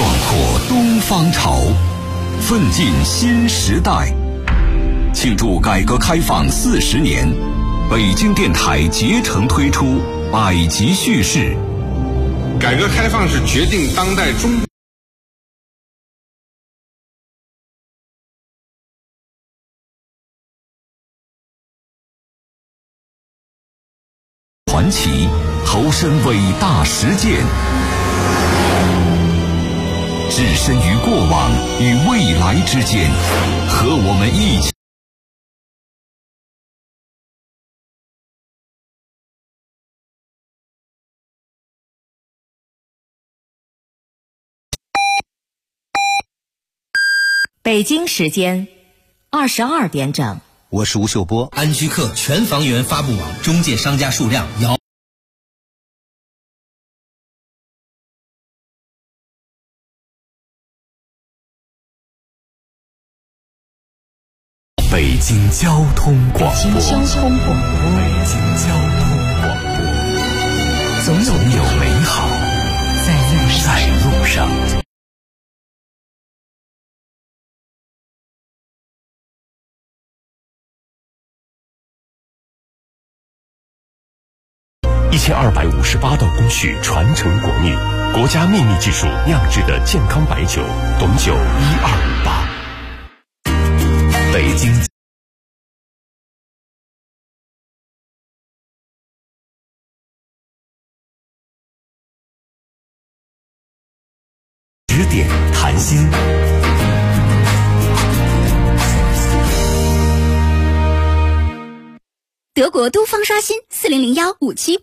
壮阔东方潮，奋进新时代。庆祝改革开放40年，北京电台竭诚推出百集叙事。 改革开放是决定当代中传奇，投身伟大实践，置身于过往与未来之间，和我们一起北京时间22点整。 我是吴秀波。 安居客全房源发布网中介商家数量遥。 北京交通广播， 北京交通广播， 北京交通广播，总有美好在路上。1258道工序传承国秘，国家秘密技术酿制的健康白酒，董酒1258。北京指点谈心。 德国都方刷新400157。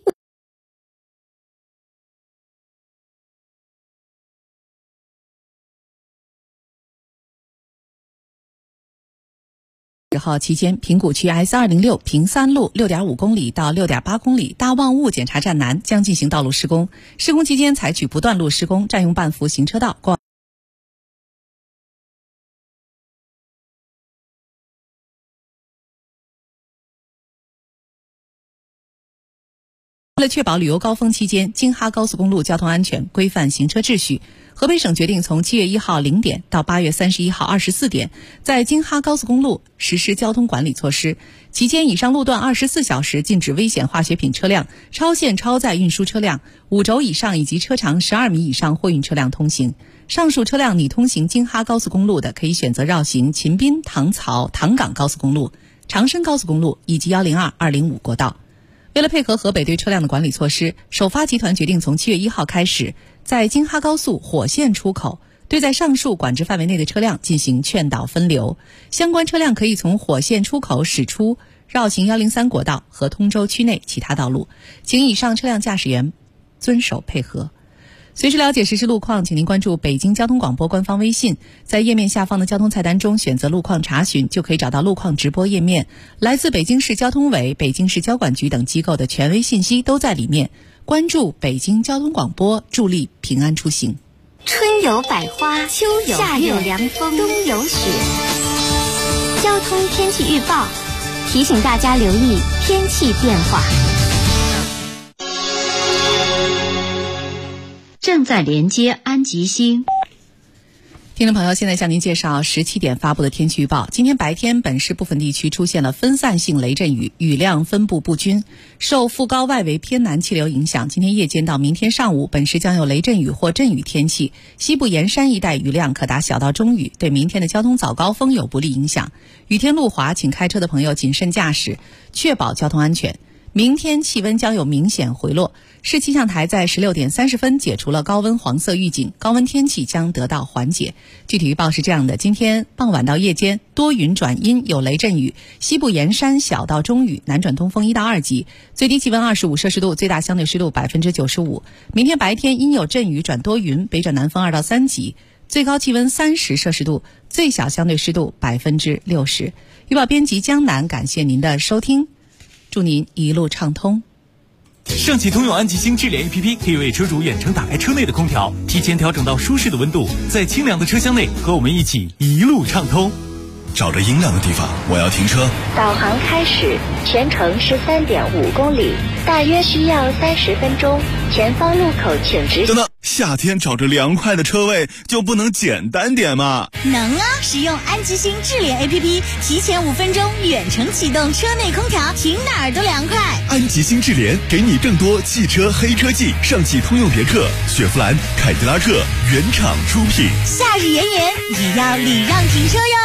10号期间，平谷区 S206 平三路 6.5 公里到 6.8 公里大望雾检查站南将进行道路施工。施工期间采取不断路施工，占用半幅行车道。为了确保旅游高峰期间京哈高速公路交通安全、规范行车秩序，河北省决定从7月1号0点到8月31号24点，在京哈高速公路实施交通管理措施。期间，以上路段24小时禁止危险化学品车辆、超限超载运输车辆、5轴以上以及车长12米以上货运车辆通行。上述车辆拟通行京哈高速公路的，可以选择绕行秦滨、唐曹、唐岗高速公路、长深高速公路以及102、205国道。为了配合河北对车辆的管理措施，首发集团决定从7月1号开始，在京哈高速火线出口对在上述管制范围内的车辆进行劝导分流。相关车辆可以从火线出口驶出，绕行103国道和通州区内其他道路，请以上车辆驾驶员遵守配合。随时了解实时路况，请您关注北京交通广播官方微信，在页面下方的交通菜单中选择路况查询，就可以找到路况直播页面。来自北京市交通委、北京市交管局等机构的权威信息都在里面。关注北京交通广播，助力平安出行。 春有百花，秋有夏有凉风，冬有雪。交通天气预报提醒大家留意天气变化。 正在连接安吉星。 听众朋友，现在向您介绍17点发布的天气预报。今天白天，本市部分地区出现了分散性雷阵雨，雨量分布不均。受副高外围偏南气流影响，今天夜间到明天上午，本市将有雷阵雨或阵雨天气。西部沿山一带雨量可达小到中雨，对明天的交通早高峰有不利影响。雨天路滑，请开车的朋友谨慎驾驶，确保交通安全。明天气温将有明显回落，市气象台在16点30分解除了高温黄色预警，高温天气将得到缓解。具体预报是这样的：今天傍晚到夜间多云转阴，有雷阵雨，西部沿山小到中雨，南转东风1到2级，最低气温25摄氏度，最大相对湿度95%。明天白天阴有阵雨转多云，北转南风2到3级，最高气温30摄氏度，最小相对湿度60%。预报编辑江南，感谢您的收听，祝您一路畅通。 上汽通用安吉星智联 APP 可以为车主远程打开车内的空调，提前调整到舒适的温度，在清凉的车厢内和我们一起一路畅通。 找着阴凉的地方，我要停车。 导航开始，全程13.5公里，大约需要30分钟。前方路口请直行。 等等， 夏天找着凉快的车位就不能简单点吗？ 能啊！使用安吉星智联 APP， 提前5分钟远程启动车内空调，停哪儿都凉快。 安吉星智联给你更多汽车黑科技，上汽通用别克、雪佛兰、凯迪拉克原厂出品。 夏日炎炎，也要礼让停车哟。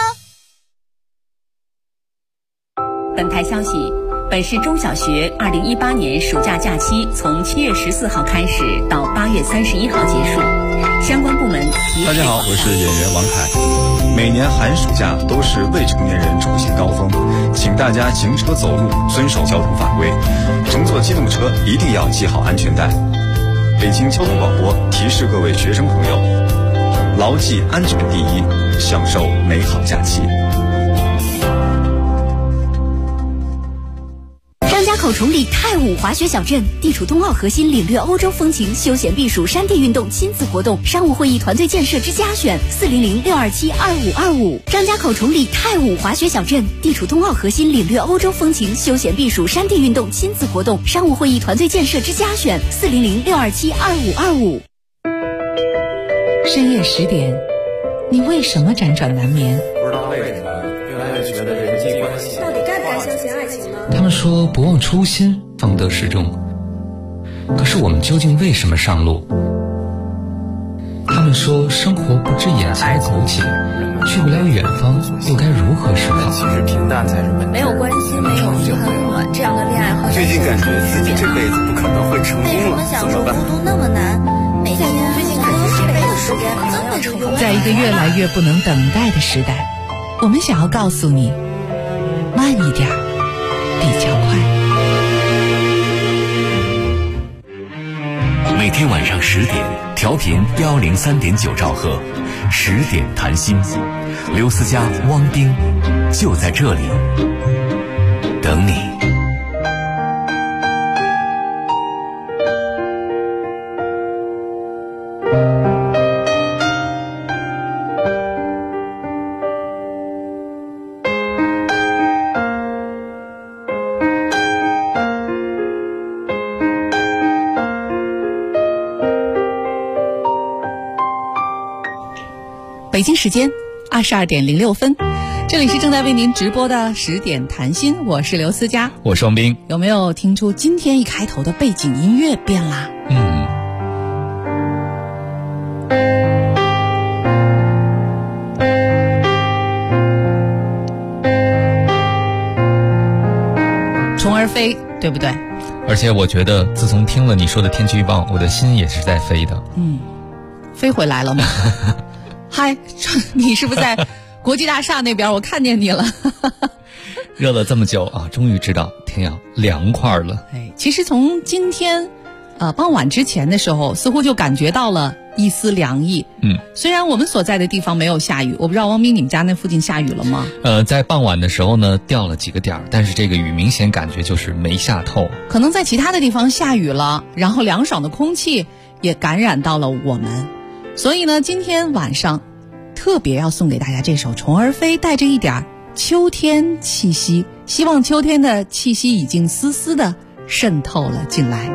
本台消息，本市中小学2018年暑假假期从7月14号开始到8月31号结束，相关部门大家好，我是演员王凯。每年寒暑假都是未成年人出行高峰，请大家行车走路遵守交通法规，乘坐机动车一定要系好安全带。北京交通广播提示各位学生朋友，牢记安全第一，享受美好假期。 口崇礼泰武滑雪小镇，地处冬奥核心，领略欧洲风情，休闲避暑，山地运动，亲子活动，商务会议团队建设之家选，400-627-2525。张家口崇礼泰武滑雪小镇，地处冬奥核心，领略欧洲风情，休闲避暑，山地运动，亲子活动，商务会议团队建设之家选，400-627-2525。 深夜10点，你为什么辗转难眠？ 不知道为什么，越来越觉得人际关系到底该不该相信爱情呢？ 他们说不忘初心，方得始终。可是我们究竟为什么上路？他们说生活不止眼前苟且，去不了远方，又该如何是好？ 其实平淡才是本质。 没有关系，没有遗憾了，这样的恋爱最近感觉自己这辈子不可能会成功了，怎么办？ 孤独那么难，每天最近感觉这辈子时间可能要成功。 在一个越来越不能等待的时代，我们想要告诉你，慢一点比较快。 每天晚上10点，调频103.9兆赫，10点谈心，刘思佳、汪冰就在这里等你。 北京时间22点06分，这里是正在为您直播的10点谈心，我是刘思佳， 我是王斌。 有没有听出今天一开头的背景音乐变啦？虫儿飞，对不对？ 而且我觉得自从听了你说的天气预报，我的心也是在飞的。 飞回来了吗？嗨，你是不是在国际大厦那边？我看见你了。 热了这么久啊，终于知道天要凉快了。 其实从今天傍晚之前的时候，似乎就感觉到了一丝凉意。虽然我们所在的地方没有下雨，我不知道汪斌你们家那附近下雨了吗？ 在傍晚的时候呢，掉了几个点儿，但是这个雨明显感觉就是没下透。 可能在其他的地方下雨了，然后凉爽的空气也感染到了我们。所以呢，今天晚上特别要送给大家这首《虫儿飞》，带着一点秋天气息，希望秋天的气息已经丝丝的渗透了进来。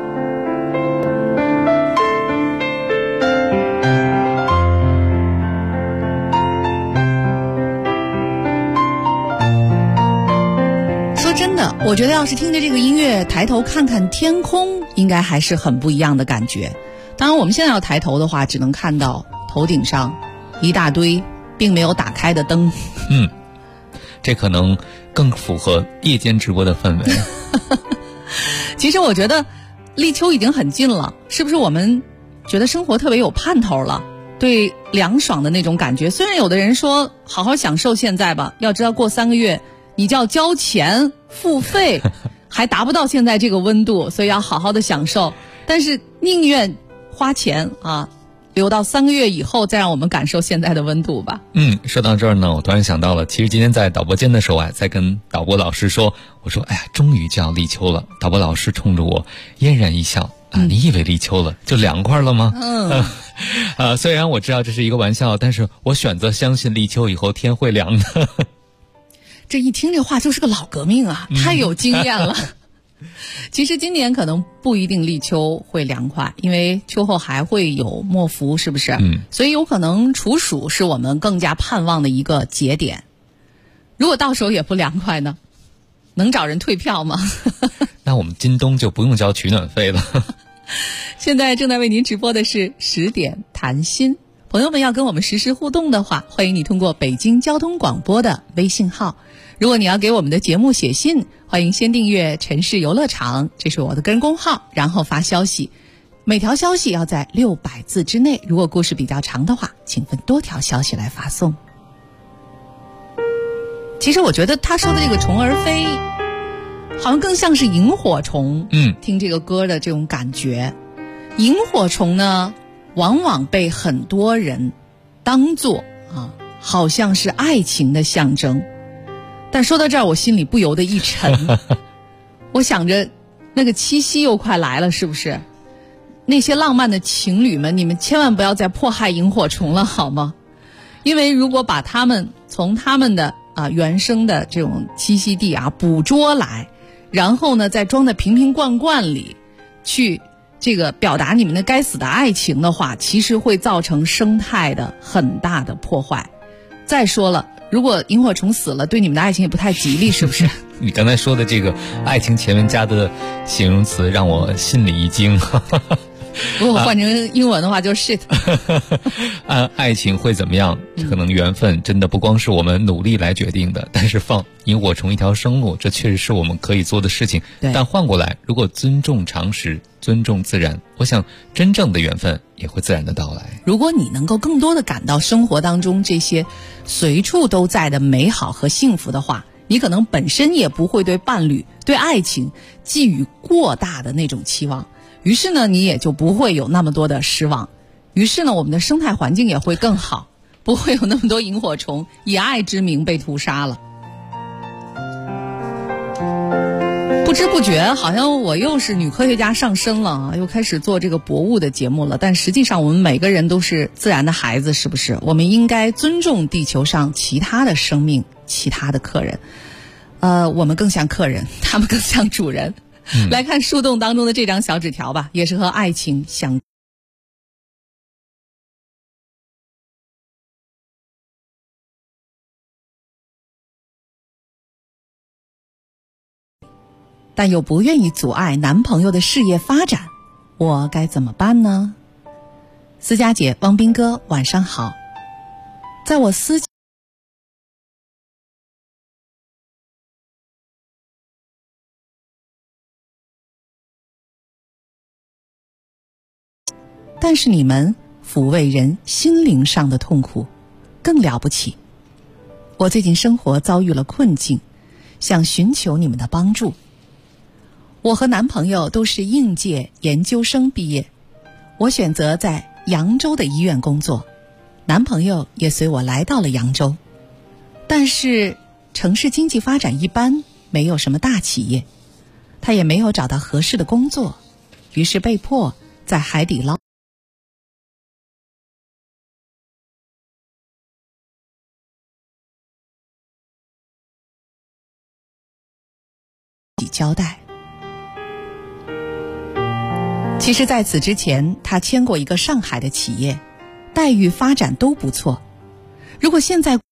说真的，我觉得要是听着这个音乐，抬头看看天空，应该还是很不一样的感觉。当然我们现在要抬头的话，只能看到头顶上一大堆并没有打开的灯。 这可能更符合夜间直播的氛围。 其实我觉得立秋已经很近了，是不是我们觉得生活特别有盼头了，对凉爽的那种感觉。虽然有的人说好好享受现在吧，要知道过3个月你就要交钱付费还达不到现在这个温度，所以要好好的享受，但是宁愿花钱啊，留到3个月以后再让我们感受现在的温度吧。 说到这儿呢，我突然想到了，其实今天在导播间的时候在跟导播老师说，我说哎呀，终于就要立秋了。导播老师冲着我嫣然一笑，你以为立秋了就凉快了吗？虽然我知道这是一个玩笑，但是我选择相信立秋以后天会凉的。 这一听这话就是个老革命啊，太有经验了。 其实今年可能不一定立秋会凉快，因为秋后还会有末伏，是不是？所以有可能处暑是我们更加盼望的一个节点。如果到时候也不凉快呢，能找人退票吗？ 那我们今冬就不用交取暖费了。 现在正在为您直播的是10点谈心。朋友们要跟我们实时互动的话，欢迎你通过北京交通广播的微信号。如果你要给我们的节目写信，欢迎先订阅城市游乐场，这是我的个人公号，然后发消息，每条消息要在600字之内，如果故事比较长的话，请分多条消息来发送。其实我觉得他说的这个虫儿飞好像更像是萤火虫，听这个歌的这种感觉。萤火虫呢往往被很多人当作好像是爱情的象征，但说到这儿我心里不由得一沉。我想着那个七夕又快来了，是不是？那些浪漫的情侣们，你们千万不要再迫害萤火虫了好吗？因为如果把他们从他们的原生的这种栖息地捕捉来，然后呢再装在瓶瓶罐罐里去这个表达你们的该死的爱情的话，其实会造成生态的很大的破坏。再说了，如果萤火虫死了，对你们的爱情也不太吉利，是不是？ 你刚才说的这个爱情前面加的形容词让我心里一惊。 如果换成英文的话就是 shit。 爱情会怎么样，可能缘分真的不光是我们努力来决定的，但是放萤火虫一条生路，这确实是我们可以做的事情。但换过来，如果尊重常识，尊重自然，我想真正的缘分也会自然的到来。 如果你能够更多的感到生活当中这些随处都在的美好和幸福的话，你可能本身也不会对伴侣对爱情寄予过大的那种期望，于是呢你也就不会有那么多的失望，于是呢我们的生态环境也会更好，不会有那么多萤火虫以爱之名被屠杀了。不知不觉好像我又是女科学家上身了，又开始做这个博物的节目了。但实际上我们每个人都是自然的孩子，是不是？我们应该尊重地球上其他的生命，其他的客人。我们更像客人，他们更像主人。来看树洞当中的这张小纸条吧，也是和爱情相但又不愿意阻碍男朋友的事业发展，我该怎么办呢？思佳姐、汪斌哥晚上好。在我但是你们抚慰人心灵上的痛苦更了不起。我最近生活遭遇了困境，想寻求你们的帮助。我和男朋友都是应届研究生毕业，我选择在扬州的医院工作，男朋友也随我来到了扬州。但是城市经济发展一般，没有什么大企业，他也没有找到合适的工作，于是被迫在海底捞交代。其实在此之前，他签过一个上海的企业，待遇发展都不错。如果现在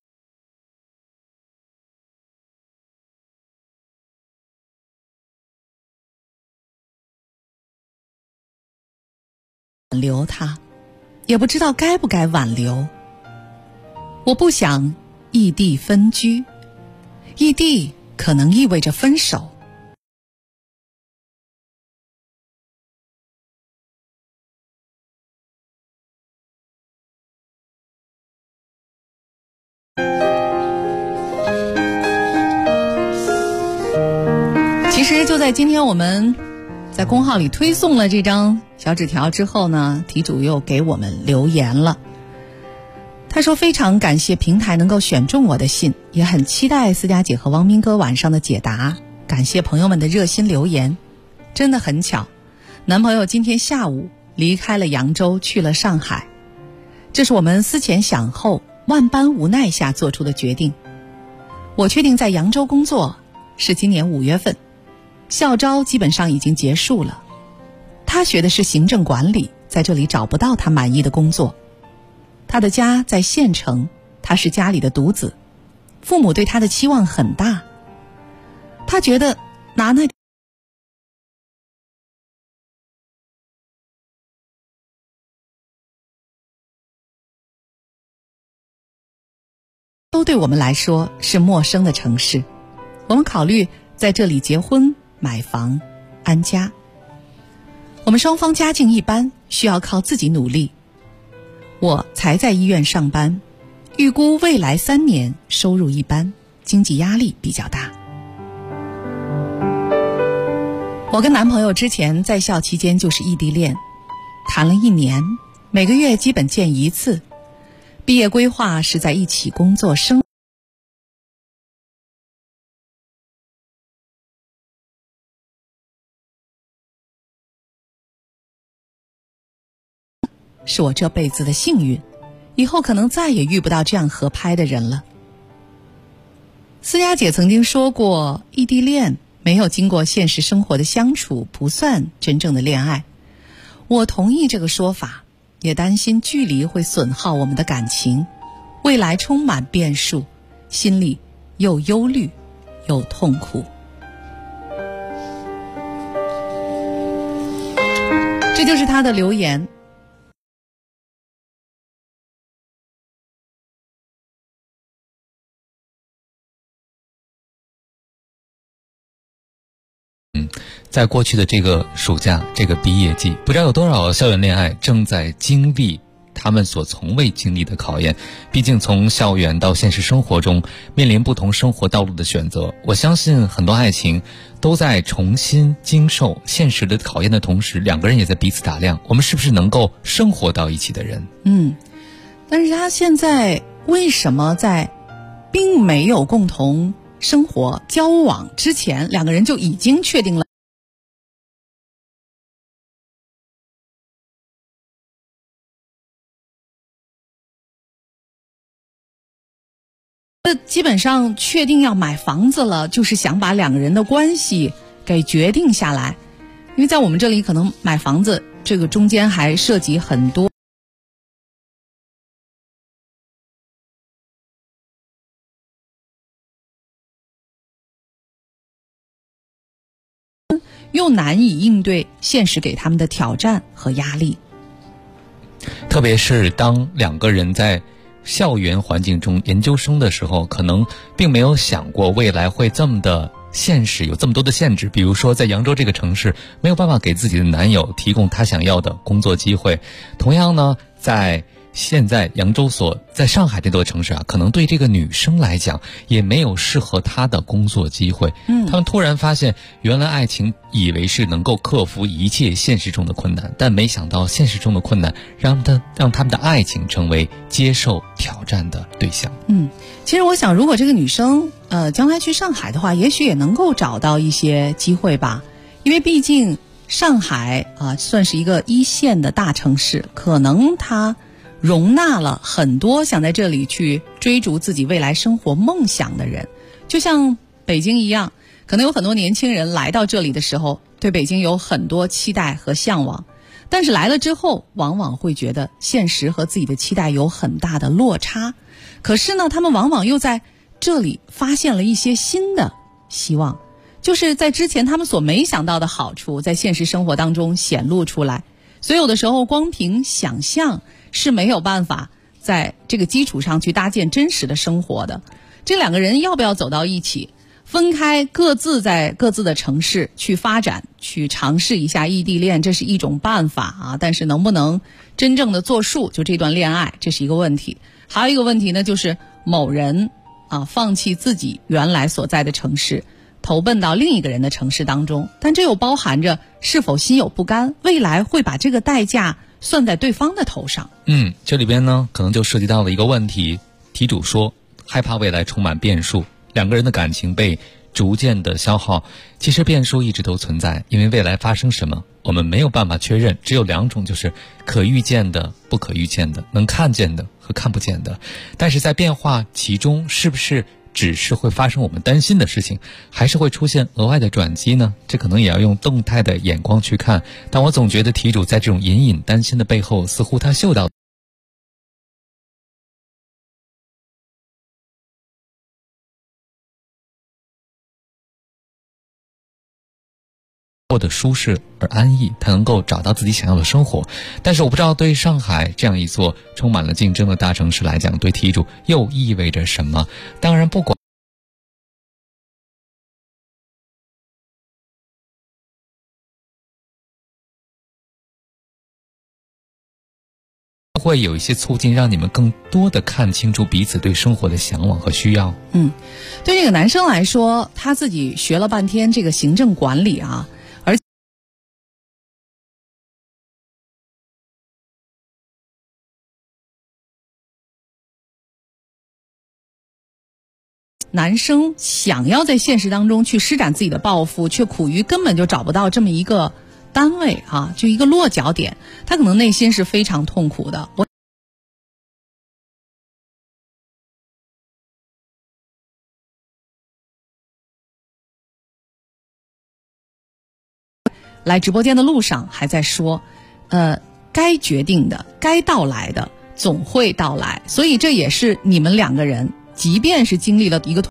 挽留他，也不知道该不该挽留。我不想异地分居，异地可能意味着分手。其实就在今天我们在公号里推送了这张小纸条之后呢，题主又给我们留言了。他说非常感谢平台能够选中我的信，也很期待思佳姐和汪斌哥晚上的解答，感谢朋友们的热心留言。真的很巧，男朋友今天下午离开了扬州去了上海，这是我们思前想后万般无奈下做出的决定。我确定在扬州工作是今年5月份， 校招基本上已经结束了，他学的是行政管理，在这里找不到他满意的工作。他的家在县城，他是家里的独子，父母对他的期望很大。他觉得拿那都对我们来说是陌生的城市，我们考虑在这里结婚、买房、安家。我们双方家境一般，需要靠自己努力。我才在医院上班，预估未来3年收入一般，经济压力比较大。我跟男朋友之前在校期间就是异地恋，谈了1年，每个月基本见1次。毕业规划是在一起工作生是我这辈子的幸运，以后可能再也遇不到这样合拍的人了。思佳姐曾经说过，异地恋没有经过现实生活的相处，不算真正的恋爱。我同意这个说法，也担心距离会损耗我们的感情，未来充满变数，心里又忧虑又痛苦。这就是他的留言。 在过去的这个暑假，这个毕业季，不知道有多少校园恋爱正在经历他们所从未经历的考验。毕竟从校园到现实生活中，面临不同生活道路的选择。我相信很多爱情都在重新经受现实的考验的同时，两个人也在彼此打量，我们是不是能够生活到一起的人。 但是他现在为什么在并没有共同生活交往之前，两个人就已经确定了基本上确定要买房子了，就是想把两个人的关系给决定下来。因为在我们这里可能买房子这个中间还涉及很多又难以应对现实给他们的挑战和压力。 特别是当两个人在校园环境中研究生的时候，可能并没有想过未来会这么的现实，有这么多的限制。比如说在扬州这个城市，没有办法给自己的男友提供他想要的工作机会。同样呢，在现在扬州在上海这座城市啊，可能对这个女生来讲也没有适合她的工作机会。他们突然发现，原来爱情以为是能够克服一切现实中的困难，但没想到现实中的困难让他们的爱情成为接受挑战的对象。 其实我想，如果这个女生将来去上海的话，也许也能够找到一些机会吧。因为毕竟上海算是一个1线的大城市，可能它容纳了很多想在这里去追逐自己未来生活梦想的人。就像北京一样，可能有很多年轻人来到这里的时候，对北京有很多期待和向往，但是来了之后往往会觉得现实和自己的期待有很大的落差。可是呢，他们往往又在这里发现了一些新的希望，就是在之前他们所没想到的好处在现实生活当中显露出来。所以有的时候光凭想象是没有办法在这个基础上去搭建真实的生活的。这两个人要不要走到一起，分开各自在各自的城市去发展，去尝试一下异地恋，这是一种办法但是能不能真正的作数，就这段恋爱，这是一个问题。还有一个问题呢，就是某人放弃自己原来所在的城市，投奔到另一个人的城市当中，但这又包含着是否心有不甘，未来会把这个代价算在对方的头上。 这里边呢可能就涉及到了一个问题，题主说害怕未来充满变数，两个人的感情被逐渐的消耗。其实变数一直都存在，因为未来发生什么我们没有办法确认，只有2种，就是可预见的、不可预见的，能看见的和看不见的。但是在变化其中，是不是只是会发生我们担心的事情，还是会出现额外的转机呢？这可能也要用动态的眼光去看。但我总觉得题主在这种隐隐担心的背后，似乎他嗅到过得舒适而安逸，他能够找到自己想要的生活。但是我不知道对上海这样一座充满了竞争的大城市来讲，对题主又意味着什么。当然不管会有一些促进，让你们更多的看清楚彼此对生活的向往和需要。 对这个男生来说，他自己学了半天这个行政管理啊，男生想要在现实当中去施展自己的抱负，却苦于根本就找不到这么一个单位啊，就一个落脚点，他可能内心是非常痛苦的。来直播间的路上还在说，该决定的、该到来的总会到来，所以这也是你们两个人即便是经历了一个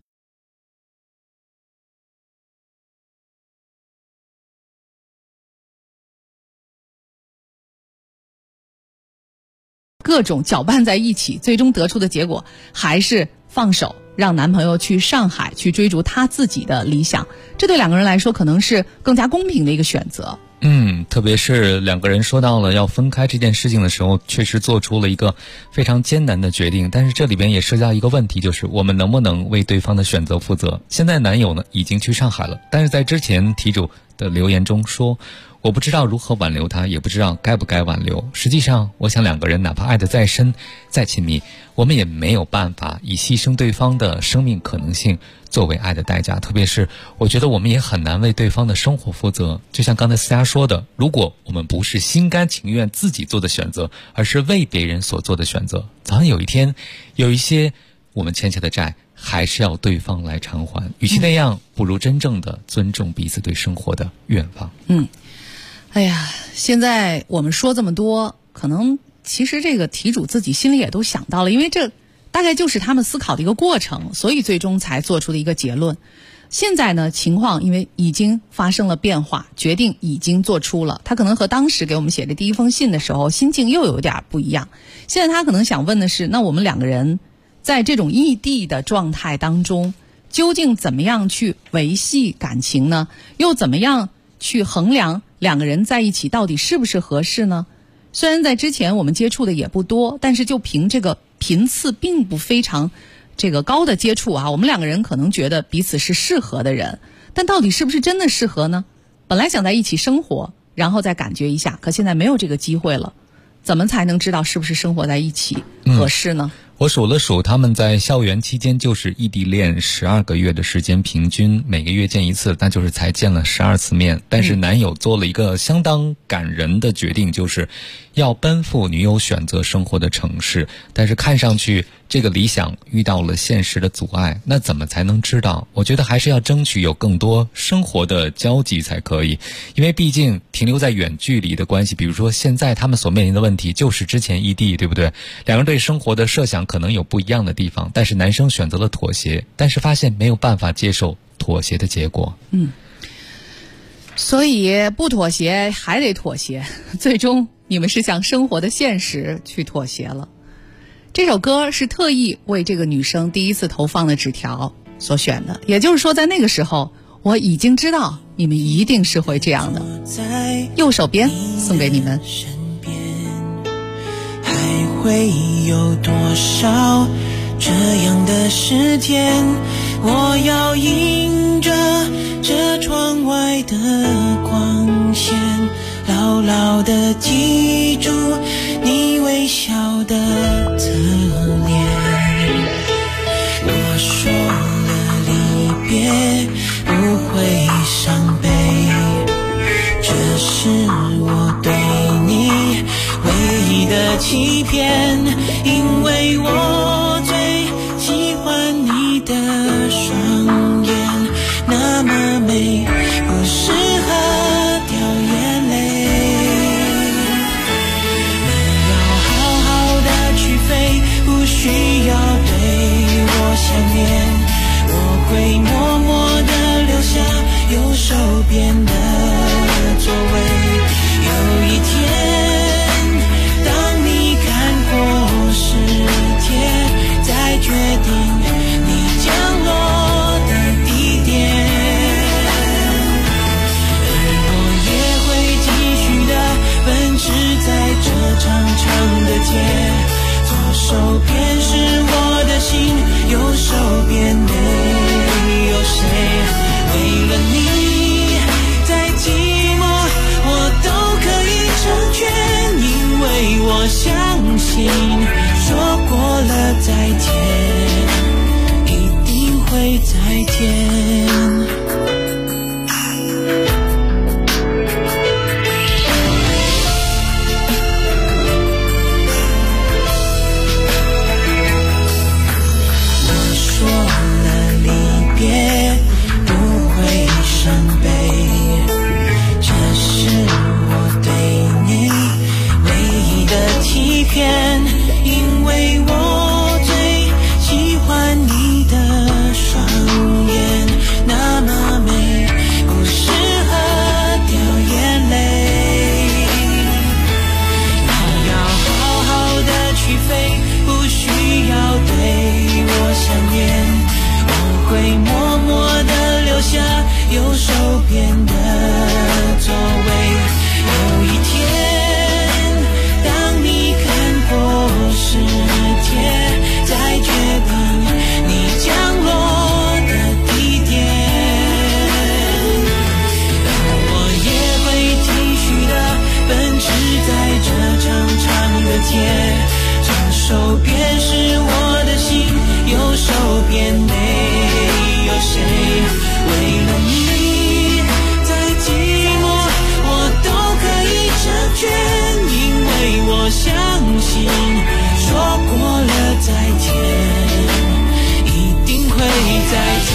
各种搅拌在一起，最终得出的结果还是放手，让男朋友去上海去追逐他自己的理想，这对两个人来说可能是更加公平的一个选择。 特别是两个人说到了要分开这件事情的时候，确实做出了一个非常艰难的决定。但是这里边也涉及到一个问题，就是我们能不能为对方的选择负责。现在男友呢已经去上海了，但是在之前题主的留言中说，我不知道如何挽留他，也不知道该不该挽留。实际上我想两个人哪怕爱得再深再亲密，我们也没有办法以牺牲对方的生命可能性作为爱的代价。特别是我觉得我们也很难为对方的生活负责。就像刚才思佳说的，如果我们不是心甘情愿自己做的选择，而是为别人所做的选择，早晚有一天有一些我们欠下的债还是要对方来偿还。与其那样，不如真正的尊重彼此对生活的愿望。 哎呀，现在我们说这么多，可能其实这个题主自己心里也都想到了，因为这大概就是他们思考的一个过程，所以最终才做出的一个结论。现在呢，情况因为已经发生了变化，决定已经做出了，他可能和当时给我们写的第一封信的时候心境又有点不一样。现在他可能想问的是，那我们两个人在这种异地的状态当中，究竟怎么样去维系感情呢？又怎么样去衡量两个人在一起到底是不是合适呢？虽然在之前我们接触的也不多，但是就凭这个频次并不非常这个高的接触啊，我们两个人可能觉得彼此是适合的人，但到底是不是真的适合呢？本来想在一起生活，然后再感觉一下，可现在没有这个机会了，怎么才能知道是不是生活在一起合适呢？ 我数了数，他们在校园期间就是异地恋12个月的时间，平均每个月见一次，那就是才见了12次面。但是男友做了一个相当感人的决定，就是要奔赴女友选择生活的城市。但是看上去这个理想遇到了现实的阻碍，那怎么才能知道？我觉得还是要争取有更多生活的交集才可以，因为毕竟停留在远距离的关系，比如说现在他们所面临的问题就是之前异地，对不对？两人对生活的设想可能有不一样的地方，但是男生选择了妥协，但是发现没有办法接受妥协的结果。 所以不妥协还得妥协，最终你们是向生活的现实去妥协了。这首歌是特意为这个女生第一次投放的纸条所选的，也就是说在那个时候我已经知道你们一定是会这样的。右手边送给你们。 还会有多少这样的时间，我要迎着这窗外的光线，牢牢地记住你微笑的侧脸。我说了离别不会伤悲，这是我对你唯一的欺骗，因为我最喜欢你的说过了再见，一定会再见。因为我最喜欢你的双眼，那么美，不适合掉眼泪。你要好好的去飞，不需要对我想念，我会默默的留下右手边的座位。有一天世界再决定你降落的地点，我也会继续的奔驰在这长长的街，左手边是我的心，右手边没有谁。为了你再寂寞我都可以成全，因为我相信说过了再见，一定会再见。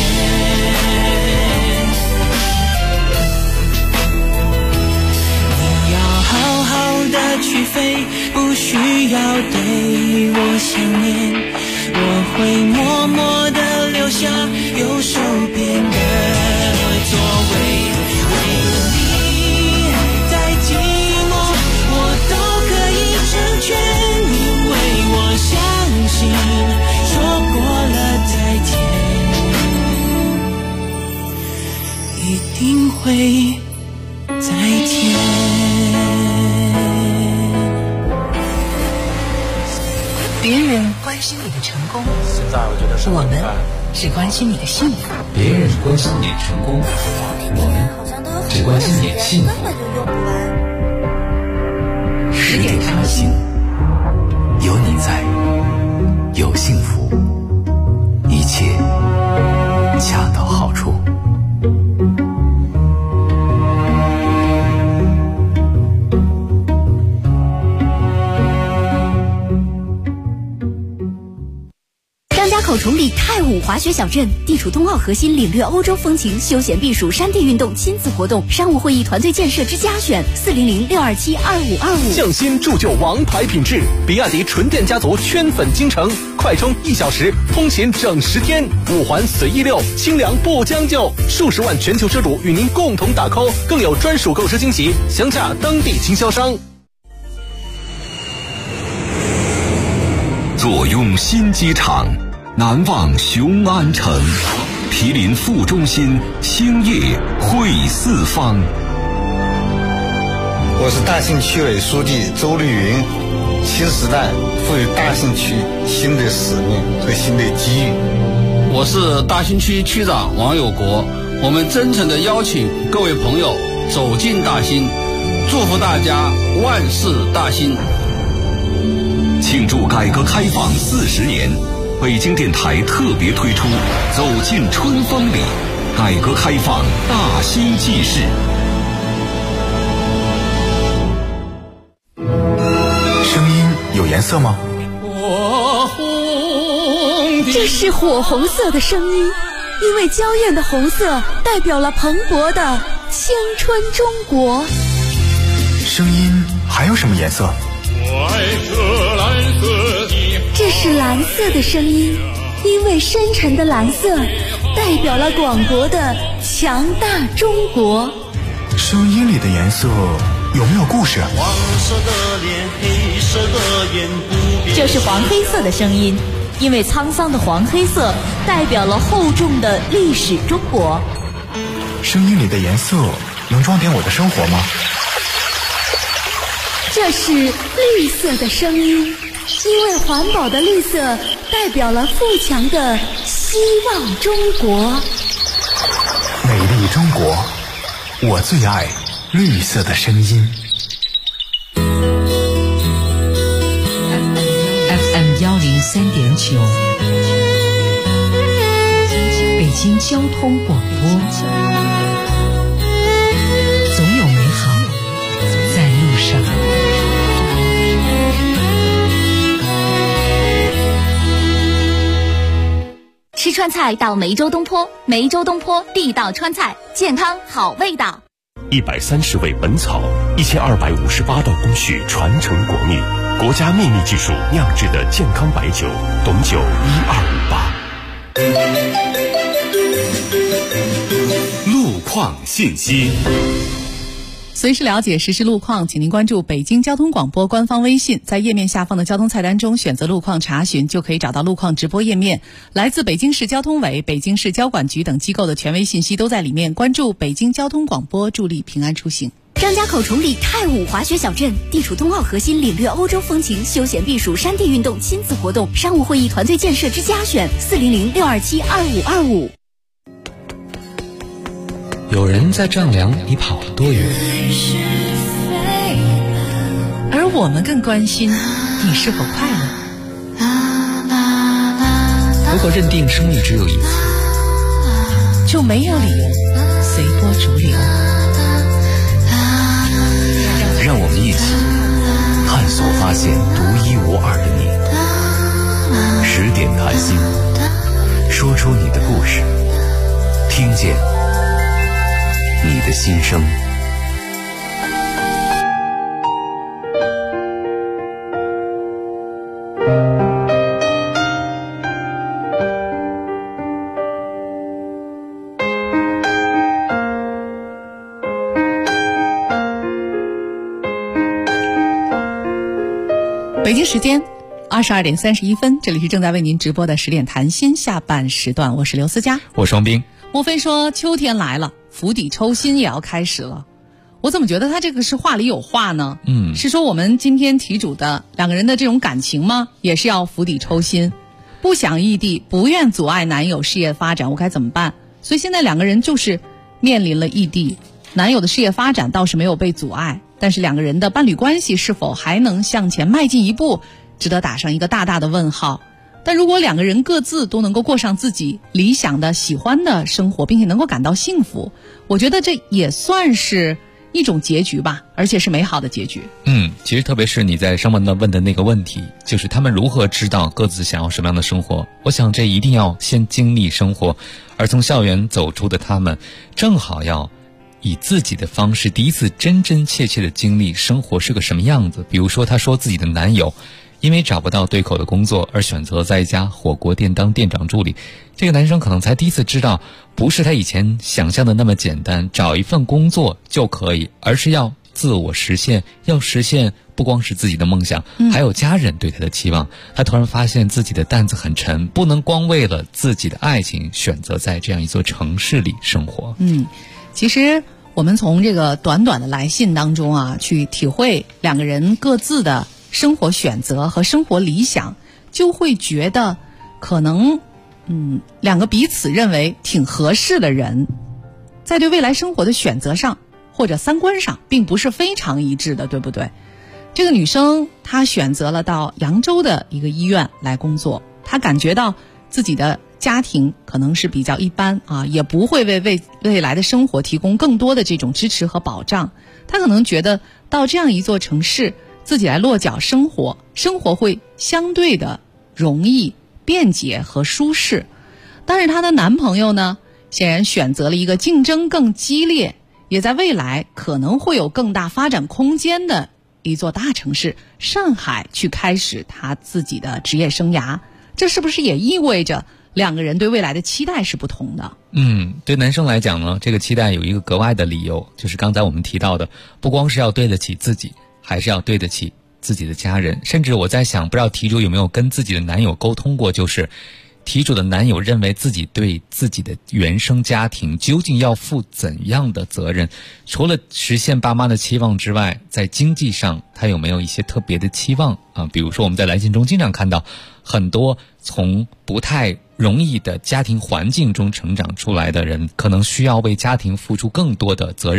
你要好好的去飞，不需要对我想念，我会默默的留下右手边的座位。为了你再寂寞我都可以成全，我相信说过了再见，一定会再见。 别人关心你的成功，我们只关心你的幸福。 别人关心你的成功，我们只关心你的幸福。10点开心，有你在，有幸福，一切恰到好处。 张家口崇礼太武滑雪小镇，地处冬奥核心，领略欧洲风情，休闲避暑，山地运动，亲子活动，商务会议团队建设之家选，400-627-2525。 匠心铸就王牌品质，比亚迪纯电家族圈粉京城，快充1小时，通勤整10天，5环随意溜，清凉不将就，数十万全球车主与您共同打 call， 更有专属购车惊喜，详洽当地经销商。 坐拥新机场，难忘雄安城，毗邻副中心，兴业汇四方。 我是大兴区委书记周绿云，新时代赋予大兴区新的使命和新的机遇。 我是大兴区区长王有国，我们真诚地邀请各位朋友走进大兴，祝福大家万事大兴。 庆祝改革开放40年，北京电台特别推出《走进春风里》，改革开放大兴纪事。 声音有颜色吗？ 这是火红色的声音，因为娇艳的红色代表了蓬勃的青春中国。 声音还有什么颜色？ 这是蓝色的声音，因为深沉的蓝色代表了广博的强大中国。 声音里的颜色有没有故事？ 黄色的脸，黑色的眼，不变。 这是黄黑色的声音，因为沧桑的黄黑色代表了厚重的历史中国。 声音里的颜色能装点我的生活吗？ 这是绿色的声音，因为环保的绿色代表了富强的希望中国。 美丽中国，我最爱绿色的声音。 FM 93.9，北京交通广播，总有美好在路上。 吃川菜到梅州东坡，梅州东坡地道川菜，健康好味道。 130味本草，1258道工序传承国秘，国家秘密技术酿制的健康白酒，董酒1258。 路况信息。 随时了解实时路况，请您关注北京交通广播官方微信，在页面下方的交通菜单中选择路况查询，就可以找到路况直播页面。来自北京市交通委、北京市交管局等机构的权威信息都在里面。关注北京交通广播，助力平安出行。 张家口崇礼太武滑雪小镇地处冬奥核心，领略欧洲风情，休闲避暑，山地运动，亲子活动，商务会议团队建设之佳选，400-627-2525。 有人在丈量你跑了多远， 而我们更关心你是否快乐。 如果认定生命只有一次， 就没有理由随波逐流。 让我们一起探索发现独一无二的你。10点谈心，说出你的故事，听见你的心声。 北京时间22点31分，这里是正在为您直播的10点谈心下半时段，我是刘思佳， 我是王斌。 莫非说秋天来了，釜底抽薪也要开始了？我怎么觉得他这个是话里有话呢？是说我们今天题主的两个人的这种感情吗？也是要釜底抽薪，不想异地，不愿阻碍男友事业发展，我该怎么办？所以现在两个人就是面临了异地，男友的事业发展倒是没有被阻碍，但是两个人的伴侣关系是否还能向前迈进一步，值得打上一个大大的问号。但如果两个人各自都能够过上自己理想的喜欢的生活，并且能够感到幸福，我觉得这也算是一种结局吧，而且是美好的结局。 其实特别是你在上面问的那个问题，就是他们如何知道各自想要什么样的生活，我想这一定要先经历生活，而从校园走出的他们正好要以自己的方式第一次真真切切的经历生活是个什么样子。比如说他说自己的男友因为找不到对口的工作而选择在一家火锅店当店长助理，这个男生可能才第一次知道，不是他以前想象的那么简单，找一份工作就可以，而是要自我实现，要实现不光是自己的梦想，还有家人对他的期望。他突然发现自己的担子很沉，不能光为了自己的爱情选择在这样一座城市里生活。 其实我们从这个短短的来信当中啊，去体会两个人各自的生活选择和生活理想，就会觉得可能两个彼此认为挺合适的人，在对未来生活的选择上或者三观上并不是非常一致的，对不对？这个女生她选择了到扬州的一个医院来工作，她感觉到自己的家庭可能是比较一般啊，也不会为未来的生活提供更多的这种支持和保障。她可能觉得到这样一座城市自己来落脚生活会相对的容易、便捷和舒适。但是她的男朋友呢，显然选择了一个竞争更激烈，也在未来可能会有更大发展空间的一座大城市上海去开始他自己的职业生涯。这是不是也意味着两个人对未来的期待是不同的？ 对男生来讲呢，这个期待有一个格外的理由，就是刚才我们提到的，不光是要对得起自己，还是要对得起自己的家人。甚至我在想，不知道题主有没有跟自己的男友沟通过，就是题主的男友认为自己对自己的原生家庭究竟要负怎样的责任？除了实现爸妈的期望之外，在经济上他有没有一些特别的期望啊？比如说我们在来信中经常看到很多从不太容易的家庭环境中成长出来的人，可能需要为家庭付出更多的责任，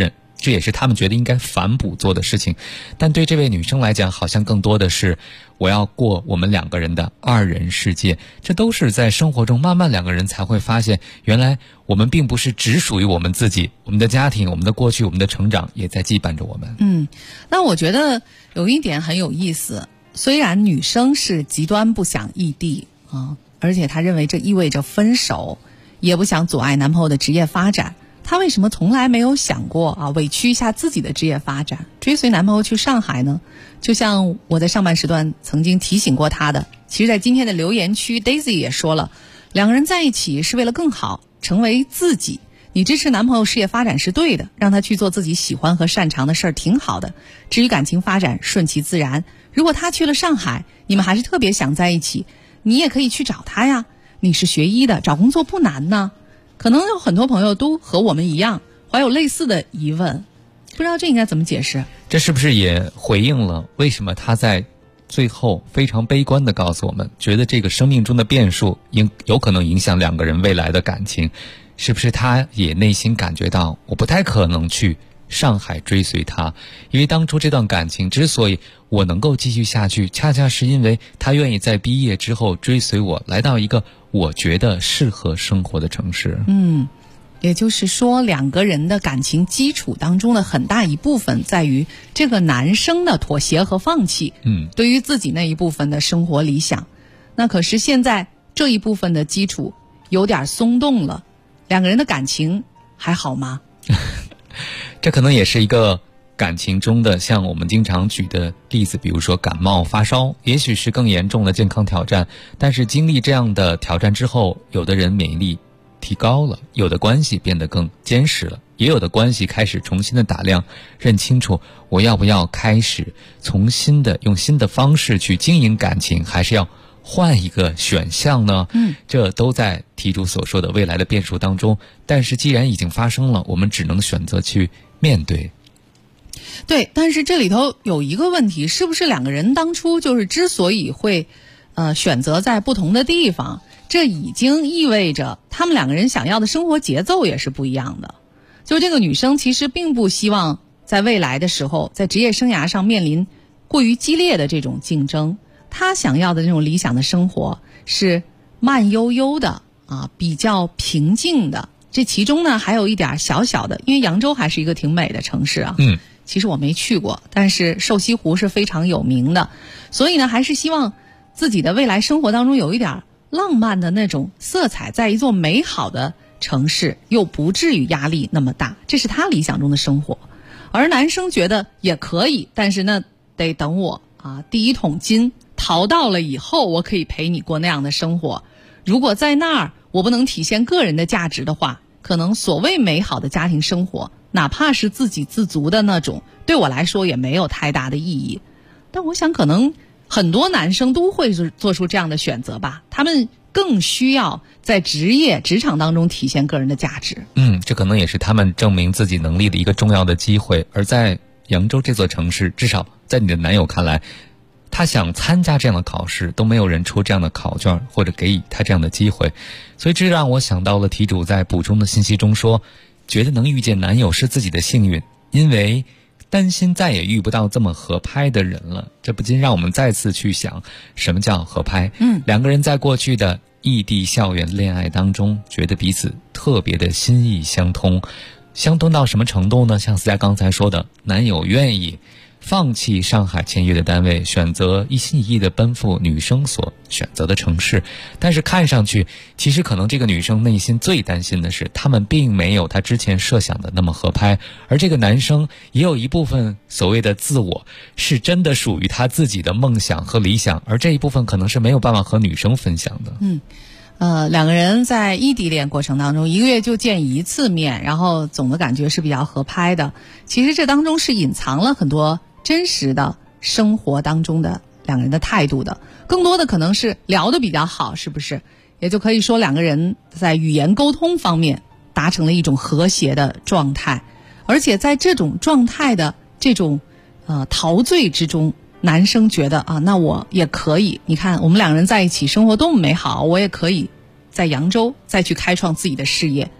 这也是他们觉得应该反哺做的事情。但对这位女生来讲，好像更多的是我要过我们两个人的二人世界。这都是在生活中慢慢两个人才会发现，原来我们并不是只属于我们自己，我们的家庭、我们的过去、我们的成长也在羁绊着我们。 那我觉得有一点很有意思，虽然女生是极端不想异地而且她认为这意味着分手，也不想阻碍男朋友的职业发展，她为什么从来没有想过委屈一下自己的职业发展，追随男朋友去上海呢？就像我在上半时段曾经提醒过她的，其实在今天的留言区 Daisy 也说了，两个人在一起是为了更好，成为自己。你支持男朋友事业发展是对的，让他去做自己喜欢和擅长的事儿挺好的。至于感情发展，顺其自然。如果他去了上海，你们还是特别想在一起，你也可以去找他呀。你是学医的，找工作不难呢。可能有很多朋友都和我们一样，怀有类似的疑问，不知道这应该怎么解释？ 这是不是也回应了为什么他在最后非常悲观地告诉我们，觉得这个生命中的变数有可能影响两个人未来的感情？是不是他也内心感觉到我不太可能去上海追随他，因为当初这段感情之所以我能够继续下去，恰恰是因为他愿意在毕业之后追随我来到一个我觉得适合生活的城市。 也就是说两个人的感情基础当中的很大一部分在于这个男生的妥协和放弃对于自己那一部分的生活理想。那可是现在这一部分的基础有点松动了，两个人的感情还好吗？ 这可能也是一个感情中的像我们经常举的例子，比如说感冒发烧，也许是更严重的健康挑战，但是经历这样的挑战之后，有的人免疫力提高了，有的关系变得更坚实了，也有的关系开始重新的打量，认清楚我要不要开始从新的用新的方式去经营感情，还是要换一个选项呢？这都在题主所说的未来的变数当中，但是既然已经发生了，我们只能选择去面对。 对，但是这里头有一个问题，是不是两个人当初就是之所以会选择在不同的地方，这已经意味着他们两个人想要的生活节奏也是不一样的。就这个女生其实并不希望在未来的时候在职业生涯上面临过于激烈的这种竞争，她想要的那种理想的生活是慢悠悠的比较平静的。这其中呢还有一点小小的，因为扬州还是一个挺美的城市其实我没去过，但是瘦西湖是非常有名的，所以呢还是希望自己的未来生活当中有一点浪漫的那种色彩，在一座美好的城市又不至于压力那么大，这是他理想中的生活。而男生觉得也可以，但是呢得等我第一桶金淘到了以后，我可以陪你过那样的生活。如果在那儿我不能体现个人的价值的话，可能所谓美好的家庭生活，哪怕是自给自足的那种，对我来说也没有太大的意义。但我想可能很多男生都会做出这样的选择吧，他们更需要在职场当中体现个人的价值。 这可能也是他们证明自己能力的一个重要的机会。而在扬州这座城市，至少在你的男友看来，他想参加这样的考试，都没有人出这样的考卷或者给予他这样的机会。所以这让我想到了题主在补充的信息中说，觉得能遇见男友是自己的幸运，因为担心再也遇不到这么合拍的人了。这不禁让我们再次去想，什么叫合拍？两个人在过去的异地校园恋爱当中，觉得彼此特别的心意相通，相通到什么程度呢？像思佳刚才说的，男友愿意放弃上海签约的单位，选择一心一意的奔赴女生所选择的城市。但是看上去，其实可能这个女生内心最担心的是，他们并没有她之前设想的那么合拍，而这个男生也有一部分所谓的自我，是真的属于他自己的梦想和理想，而这一部分可能是没有办法和女生分享的。 两个人在异地恋过程当中，1个月就见一次面，然后总的感觉是比较合拍的。其实这当中是隐藏了很多真实的生活当中的两个人的态度的，更多的可能是聊得比较好，是不是？也就可以说两个人在语言沟通方面达成了一种和谐的状态，而且在这种状态的这种陶醉之中，男生觉得那我也可以，你看我们两个人在一起生活多么美好，我也可以在扬州再去开创自己的事业。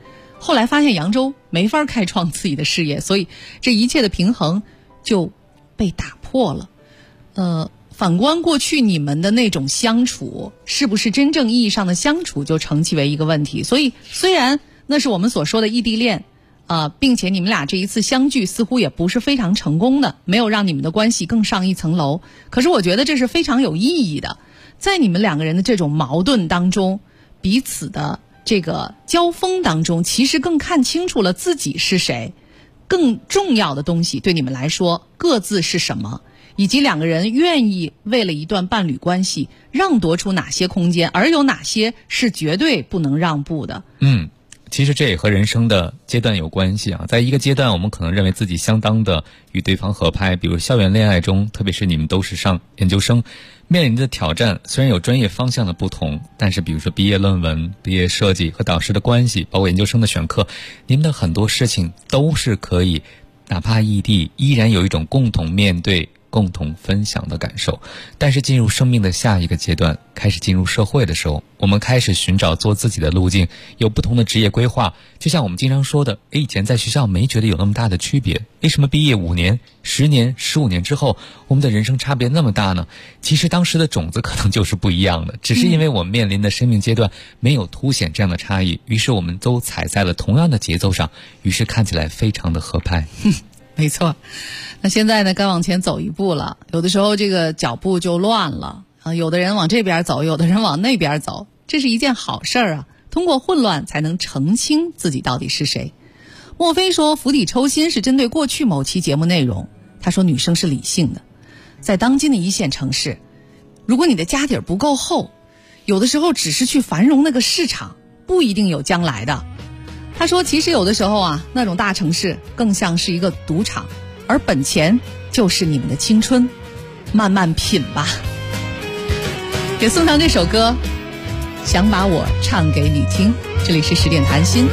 后来发现扬州没法开创自己的事业，所以这一切的平衡就被打破了。反观过去你们的那种相处，是不是真正意义上的相处就成其为一个问题？所以虽然那是我们所说的异地恋，并且你们俩这一次相聚似乎也不是非常成功的，没有让你们的关系更上一层楼，可是我觉得这是非常有意义的。在你们两个人的这种矛盾当中，彼此的这个交锋当中，其实更看清楚了自己是谁，更重要的东西对你们来说各自是什么，以及两个人愿意为了一段伴侣关系让夺出哪些空间，而有哪些是绝对不能让步的。 其实这也和人生的阶段有关系啊。在一个阶段，我们可能认为自己相当的与对方合拍，比如校园恋爱中，特别是你们都是上研究生，面临的挑战虽然有专业方向的不同，但是比如说毕业论文、毕业设计和导师的关系，包括研究生的选课，你们的很多事情都是可以哪怕异地依然有一种共同面对共同分享的感受。但是进入生命的下一个阶段，开始进入社会的时候，我们开始寻找做自己的路径，有不同的职业规划。就像我们经常说的，以前在学校没觉得有那么大的区别，为什么毕业5年、10年、15年之后，我们的人生差别那么大呢？其实当时的种子可能就是不一样的，只是因为我们面临的生命阶段没有凸显这样的差异，于是我们都踩在了同样的节奏上，于是看起来非常的合拍。 没错。那现在呢，该往前走一步了，有的时候这个脚步就乱了啊，有的人往这边走，有的人往那边走，这是一件好事啊。通过混乱才能澄清自己到底是谁。莫非说釜底抽薪是针对过去某期节目内容，他说女生是理性的，在当今的一线城市，如果你的家底不够厚，有的时候只是去繁荣那个市场，不一定有将来的。他说其实有的时候啊，那种大城市更像是一个赌场，而本钱就是你们的青春，慢慢品吧。也送上这首歌，想把我唱给你听。这里是10点谈心。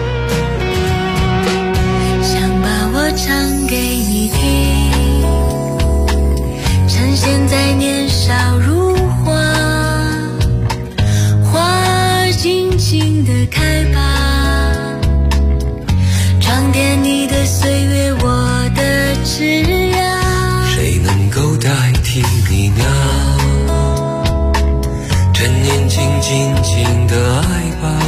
想把我唱给你听，趁现在年少如花，花尽情地开吧，装点你的岁月，我的枝桠。 谁能够代替你呢？趁年轻尽情的爱吧，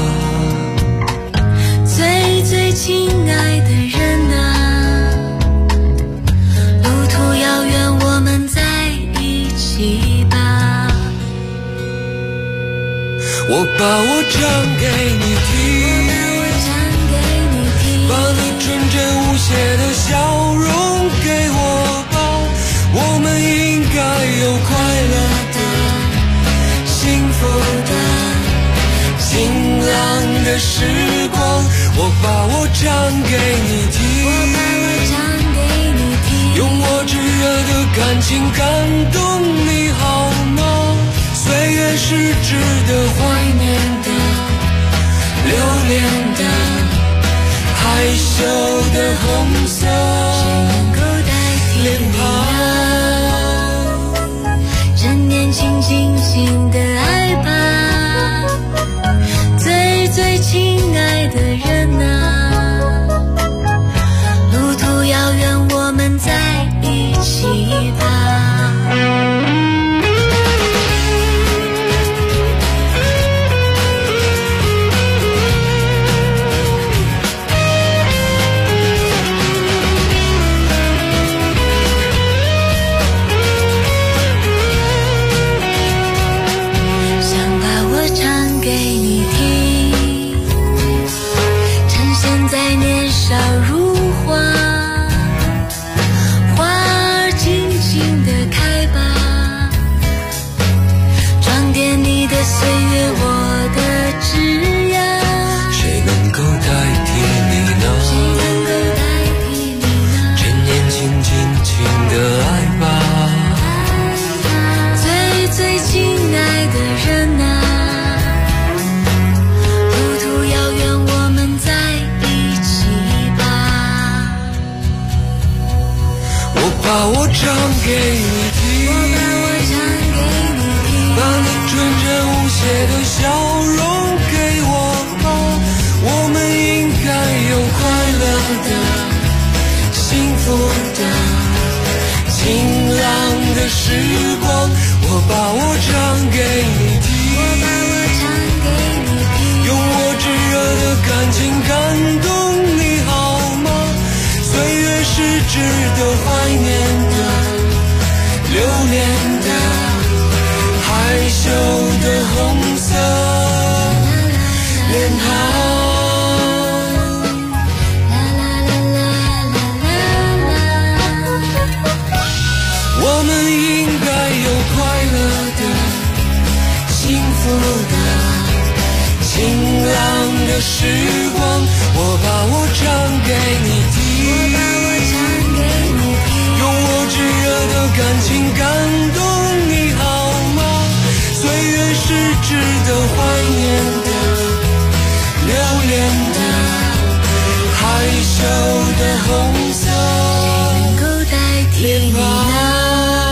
最最亲爱的人啊，路途遥远，我们在一起吧。 我把我唱给你听，把你纯真无邪的笑容给我吧，我们应该有快乐的、幸福的、晴朗的时光。我把我唱给你听，用我炙热的感情感动你好吗？岁月是值得怀念的、留恋的、害羞的红色脸庞， 趁年轻尽情的爱吧，最最亲爱的人啊，路途遥远，我们在一起吧。岁月，我的枝桠， 谁能够代替你呢？趁年轻尽情的爱吧， 最最亲爱的人啊，路途遥远，我们在一起吧。 我把我唱给你听，把你纯真无邪的笑容给我吧，我们应该乐的，幸福的。晴朗的时光，我把我唱给你听，用我炙热的感情感动你好吗？岁月是值得怀念的，留恋的，害羞的红色脸庞。我们应该有快乐的、幸福的、晴朗的时光，我把我唱给你听，用我炙热的感情感动你好吗？岁月是值得怀念的、留恋的、害羞的红色脸庞。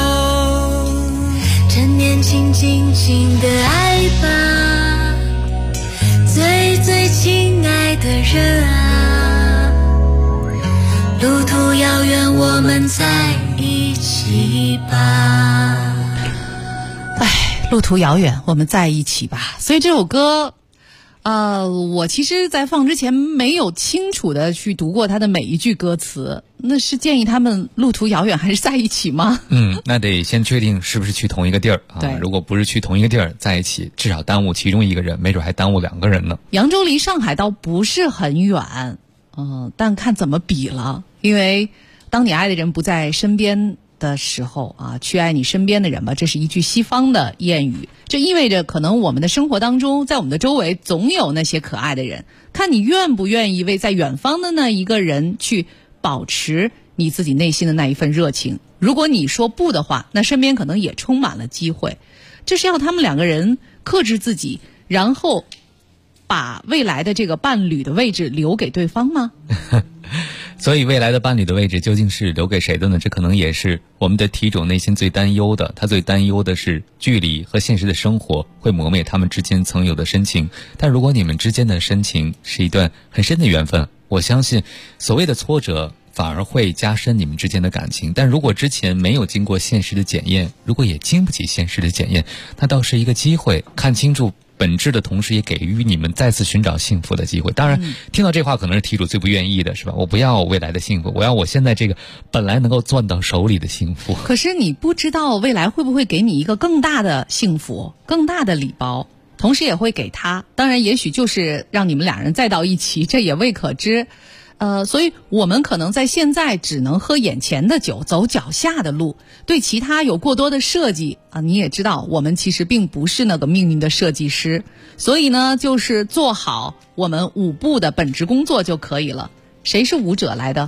轻轻轻的爱吧，最最亲爱的人啊，路途遥远，我们在一起吧。 路途遥远，我们在一起吧。所以这首歌我其实在放之前没有清楚的去读过它的每一句歌词，那是建议他们路途遥远还是在一起吗？ 那得先确定是不是去同一个地儿啊。 对， 如果不是去同一个地儿在一起，至少耽误其中一个人，没准还耽误2个人呢。 扬州离上海倒不是很远，但看怎么比了。因为当你爱的人不在身边的时候啊，去爱你身边的人吧，这是一句西方的谚语。这意味着可能我们的生活当中，在我们的周围总有那些可爱的人，看你愿不愿意为在远方的那一个人去保持你自己内心的那一份热情。如果你说不的话，那身边可能也充满了机会。这是要他们2个人克制自己，然后把未来的这个伴侣的位置留给对方吗？ 所以未来的伴侣的位置究竟是留给谁的呢？这可能也是我们的题主内心最担忧的。他最担忧的是距离和现实的生活会磨灭他们之间曾有的深情。但如果你们之间的深情是一段很深的缘分，我相信所谓的挫折反而会加深你们之间的感情。但如果之前没有经过现实的检验，如果也经不起现实的检验，那倒是一个机会，看清楚本质的同时也给予你们再次寻找幸福的机会。当然听到这话可能是题主最不愿意的，是吧？我不要未来的幸福，我要我现在这个本来能够攥到手里的幸福。 可是你不知道未来会不会给你一个更大的幸福，更大的礼包，同时也会给他，当然也许就是让你们2人再到一起，这也未可知。所以我们可能在现在只能喝眼前的酒，走脚下的路，对其他有过多的设计啊。你也知道，我们其实并不是那个命运的设计师，所以呢，就是做好我们舞步的本职工作就可以了。谁是舞者来的？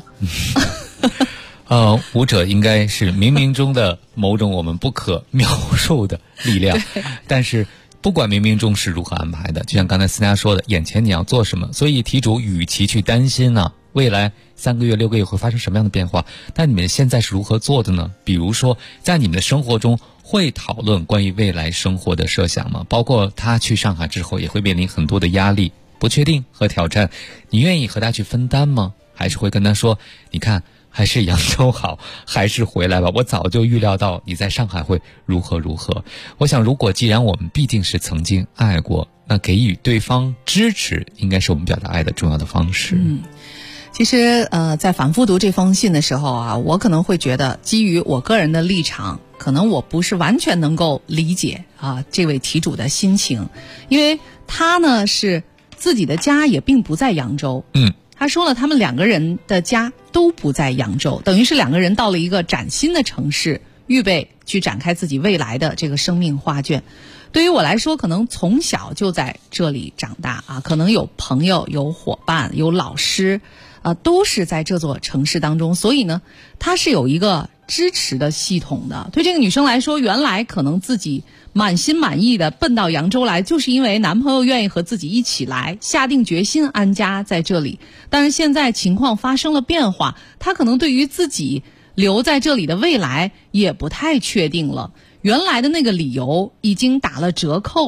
舞者应该是冥冥中的某种我们不可描述的力量，但是不管冥冥中是如何安排的，就像刚才思佳说的，眼前你要做什么。所以题主与其去担心未来3个月、6个月会发生什么样的变化，但你们现在是如何做的呢？比如说，在你们的生活中会讨论关于未来生活的设想吗？包括他去上海之后也会面临很多的压力、不确定和挑战，你愿意和他去分担吗？还是会跟他说，你看还是扬州好，还是回来吧，我早就预料到你在上海会如何如何。我想如果既然我们毕竟是曾经爱过，那给予对方支持应该是我们表达爱的重要的方式。 其实在反复读这封信的时候啊，我可能会觉得基于我个人的立场，可能我不是完全能够理解这位题主的心情，因为他呢是自己的家也并不在扬州。他说了他们2个人的家都不在扬州，等于是2个人到了一个崭新的城市，预备去展开自己未来的这个生命画卷。对于我来说，可能从小就在这里长大可能有朋友、有伙伴、有老师都是在这座城市当中，所以呢他是有一个支持的系统的。对这个女生来说，原来可能自己满心满意的奔到扬州来，就是因为男朋友愿意和自己一起来，下定决心安家在这里。但是现在情况发生了变化，她可能对于自己留在这里的未来也不太确定了，原来的那个理由已经打了折扣了。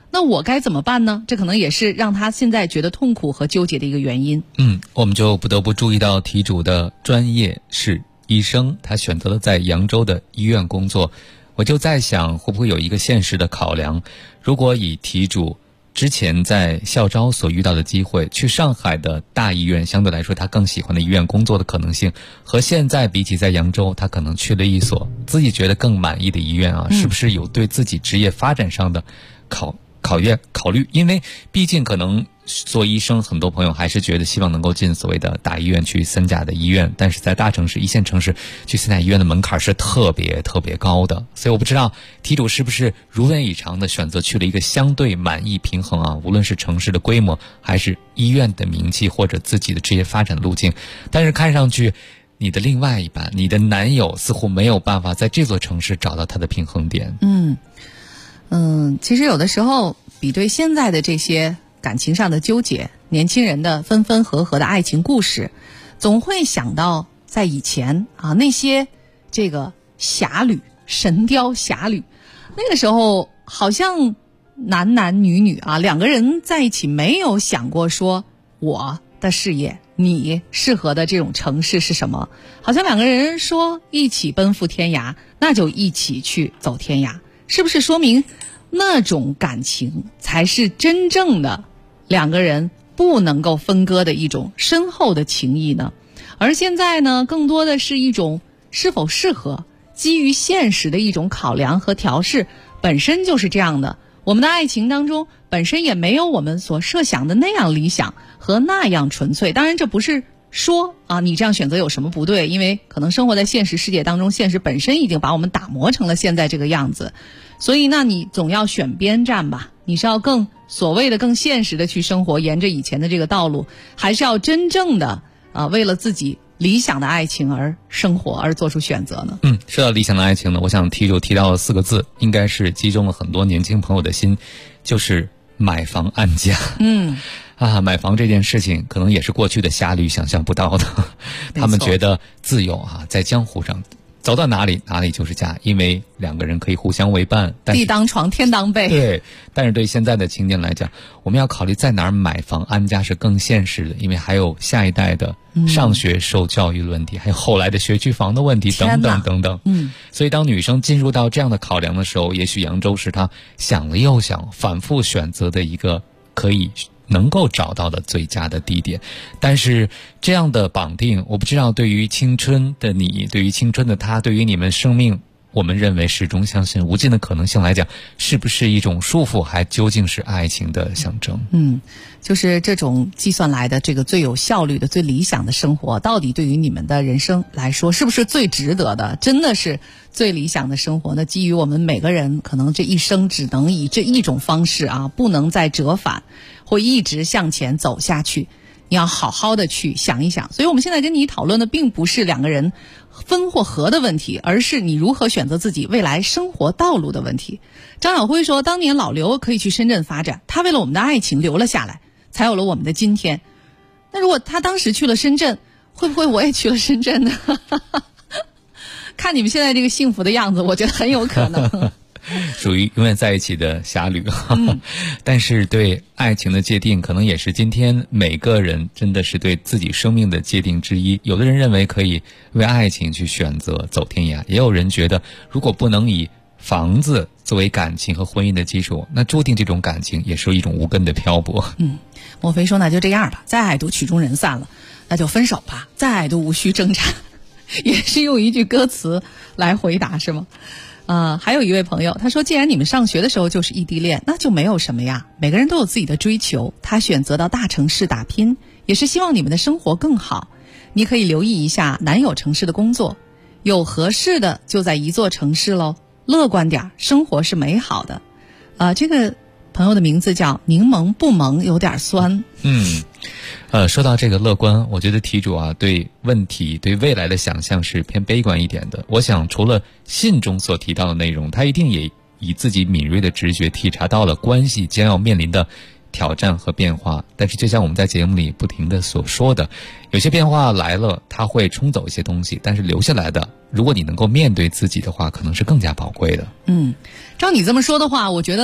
那我该怎么办呢？这可能也是让他现在觉得痛苦和纠结的一个原因。 我们就不得不注意到题主的专业是医生，他选择了在扬州的医院工作。我就在想，会不会有一个现实的考量，如果以题主之前在校招所遇到的机会，去上海的大医院，相对来说他更喜欢的医院工作的可能性，和现在比起在扬州他可能去了一所自己觉得更满意的医院啊，是不是有对自己职业发展上的考虑？因为毕竟可能做医生，很多朋友还是觉得希望能够进所谓的大医院，去三甲的医院，但是在大城市、一线城市去三甲医院的门槛是特别高的，所以我不知道题主是不是如愿以偿的选择去了一个相对满意平衡啊，无论是城市的规模，还是医院的名气，或者自己的职业发展路径。但是看上去你的另外一半，你的男友似乎没有办法在这座城市找到他的平衡点。 其实有的时候比对现在的这些感情上的纠结，年轻人的分分合合的爱情故事，总会想到在以前啊那些这个侠侣、神雕侠侣，那个时候好像男男女女啊两个人在一起，没有想过说我的事业，你适合的这种城市是什么，好像两个人说一起奔赴天涯，那就一起去走天涯，是不是说明那种感情才是真正的两个人不能够分割的一种深厚的情谊呢？而现在呢，更多的是一种是否适合，基于现实的一种考量和调试，本身就是这样的。我们的爱情当中本身也没有我们所设想的那样理想和那样纯粹。当然这不是说啊你这样选择有什么不对，因为可能生活在现实世界当中，现实本身已经把我们打磨成了现在这个样子，所以那你总要选边站吧，你是要更所谓的更现实的去生活，沿着以前的这个道路，还是要真正的为了自己理想的爱情而生活，而做出选择呢？ 说到理想的爱情呢，我想题主提到了4个字，应该是击中了很多年轻朋友的心，就是买房安家。买房这件事情可能也是过去的侠侣想象不到的，他们觉得自由在江湖上走到哪里就是家，因为两个人可以互相为伴， 地当床天当被。 对，但是对现在的青年来讲，我们要考虑在哪儿买房安家是更现实的，因为还有下一代的上学受教育的问题，还有后来的学区房的问题等等。所以当女生进入到这样的考量的时候，也许扬州是她想了又想，反复选择的一个可以能够找到的最佳的地点。但是这样的绑定，我不知道对于青春的你，对于青春的他，对于你们生命我们认为始终相信无尽的可能性来讲，是不是一种束缚，还究竟是爱情的象征？ 就是这种计算来的这个最有效率的最理想的生活，到底对于你们的人生来说是不是最值得的，真的是最理想的生活呢？基于我们每个人可能这一生只能以这一种方式不能再折返，会一直向前走下去，你要好好的去想一想。所以我们现在跟你讨论的并不是两个人分或合的问题，而是你如何选择自己未来生活道路的问题。张晓辉说，当年老刘可以去深圳发展，他为了我们的爱情留了下来，才有了我们的今天。那如果他当时去了深圳，会不会我也去了深圳呢？看你们现在这个幸福的样子，我觉得很有可能。 属于永远在一起的侠侣。但是对爱情的界定可能也是今天每个人真的是对自己生命的界定之一。有的人认为可以为爱情去选择走天涯，也有人觉得如果不能以房子作为感情和婚姻的基础，那注定这种感情也是一种无根的漂泊。 莫非说那就这样吧，再爱都曲终人散了，那就分手吧，再爱都无需挣扎。也是用一句歌词来回答是吗？还有一位朋友他说，既然你们上学的时候就是异地恋，那就没有什么呀，每个人都有自己的追求，他选择到大城市打拼，也是希望你们的生活更好。你可以留意一下男友城市的工作，有合适的就在一座城市咯，乐观点，生活是美好的。这个朋友的名字叫柠檬不萌有点酸。 说到这个乐观，我觉得题主对问题对未来的想象是偏悲观一点的。我想除了信中所提到的内容，他一定也以自己敏锐的直觉体察到了关系将要面临的挑战和变化。但是就像我们在节目里不停的所说的，有些变化来了，它会冲走一些东西，但是留下来的，如果你能够面对自己的话，可能是更加宝贵的。 照你这么说的话，我觉得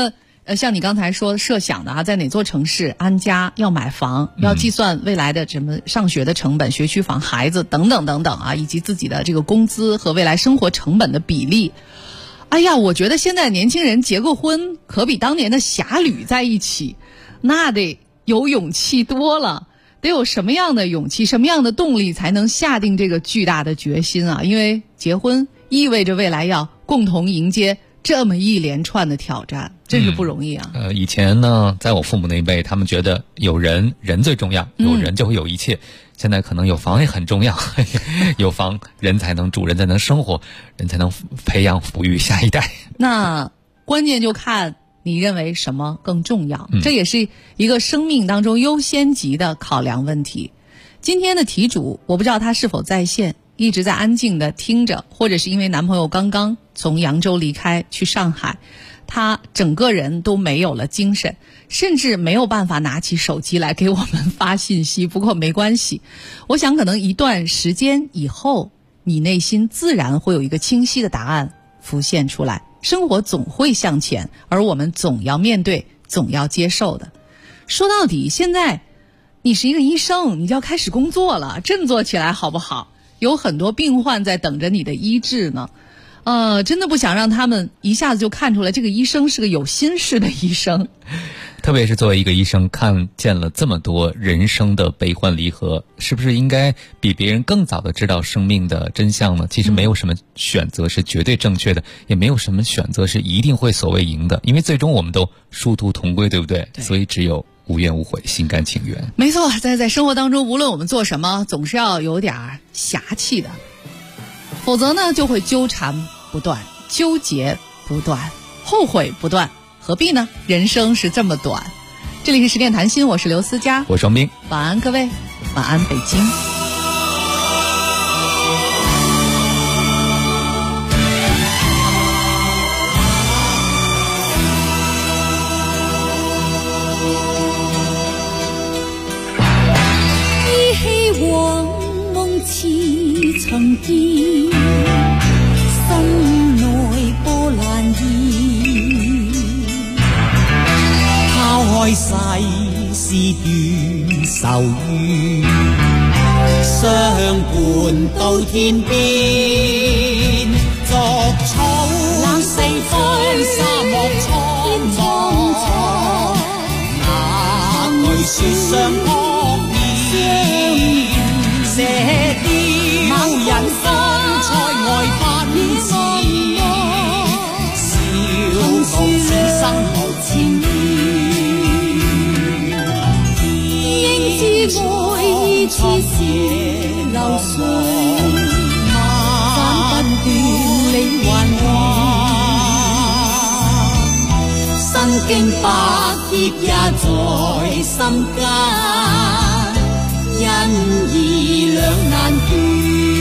像你刚才说设想的啊，在哪座城市安家，要买房，要计算未来的什么上学的成本、学区房、孩子等等等等啊，以及自己的这个工资和未来生活成本的比例。哎呀，我觉得现在年轻人结个婚，可比当年的侠侣在一起，那得有勇气多了。得有什么样的勇气，什么样的动力，才能下定这个巨大的决心啊？因为结婚意味着未来要共同迎接这么一连串的挑战，真是不容易啊。 以前呢，在我父母那一辈，他们觉得有人最重要，有人就会有一切。现在可能有房也很重要，有房人才能住，人才能生活，人才能培养抚育下一代。 那关键就看你认为什么更重要，这也是一个生命当中优先级的考量问题。今天的题主，我不知道他是否在线，一直在安静的听着，或者是因为男朋友刚刚从扬州离开去上海，他整个人都没有了精神，甚至没有办法拿起手机来给我们发信息。不过没关系，我想可能一段时间以后，你内心自然会有一个清晰的答案浮现出来。生活总会向前，而我们总要面对，总要接受的。说到底，现在你是一个医生，你就要开始工作了，振作起来好不好？有很多病患在等着你的医治呢。真的不想让他们一下子就看出来这个医生是个有心事的医生。 特别是作为一个医生，看见了这么多人生的悲欢离合，是不是应该比别人更早的知道生命的真相呢？其实没有什么选择是绝对正确的，也没有什么选择是一定会所谓赢的，因为最终我们都殊途同归，对不对？所以只有无怨无悔，心甘情愿。 没错，在生活当中，无论我们做什么，总是要有点侠气的，否则呢就会纠缠不断，纠结不断，后悔不断，何必呢？人生是这么短。这里是十点谈心，我是刘思佳， 我是王斌。 晚安各位，晚安北京。 依稀往夢似曾見，心內波瀾現。拋開世事斷愁怨，相伴到天邊。逐草冷四方，沙漠蒼茫，那句説相撲面，射雕人方塞外奔馳，笑傲此生無前緣。應知愛意似射流水，斬不斷理還亂，身經百劫也在心間，因義兩難斷。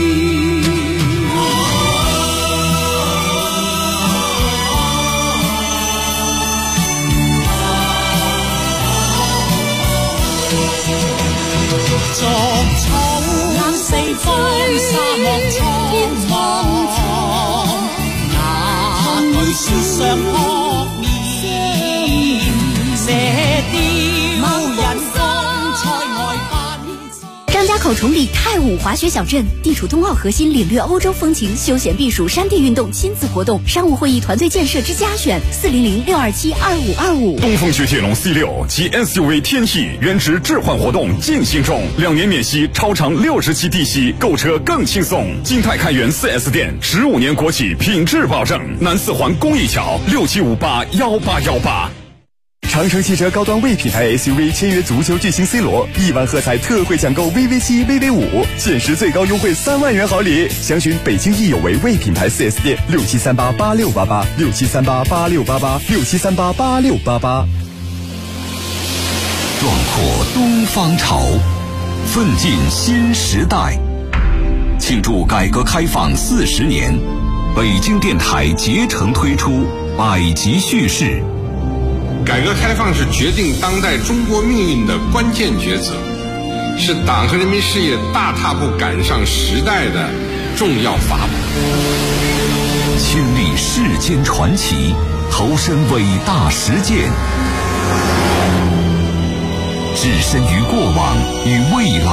逐草冷四方，沙漠蒼茫，那句説相撲面，射雕人方塞外奔馳。 张家口崇礼太武滑雪小镇，地处冬奥核心，领略欧洲风情，休闲避暑，山地运动，亲子活动，商务会议，团队建设之佳选，400-627-2525。 东风雪铁龙 C6 及 SUV 天翼原值置换活动进行中，2年免息，超长60期低息，购车更轻松。金泰开元 4S 店，15年国企品质保证。南四环公益桥67581818。 长城汽车高端魏品牌 SUV 签约足球巨星 C 罗，1万喝彩特惠抢购 VV7、VV5，限时最高优惠3万元好礼。详询北京易有为魏品牌 4S 店，67388688，67388688，67388688。 壮阔东方潮，奋进新时代。庆祝改革开放40年，北京电台竭诚推出百集叙事。 改革开放是决定当代中国命运的关键抉择，是党和人民事业大踏步赶上时代的重要法宝。 亲历世间传奇， 投身伟大实践，置身于过往与未来。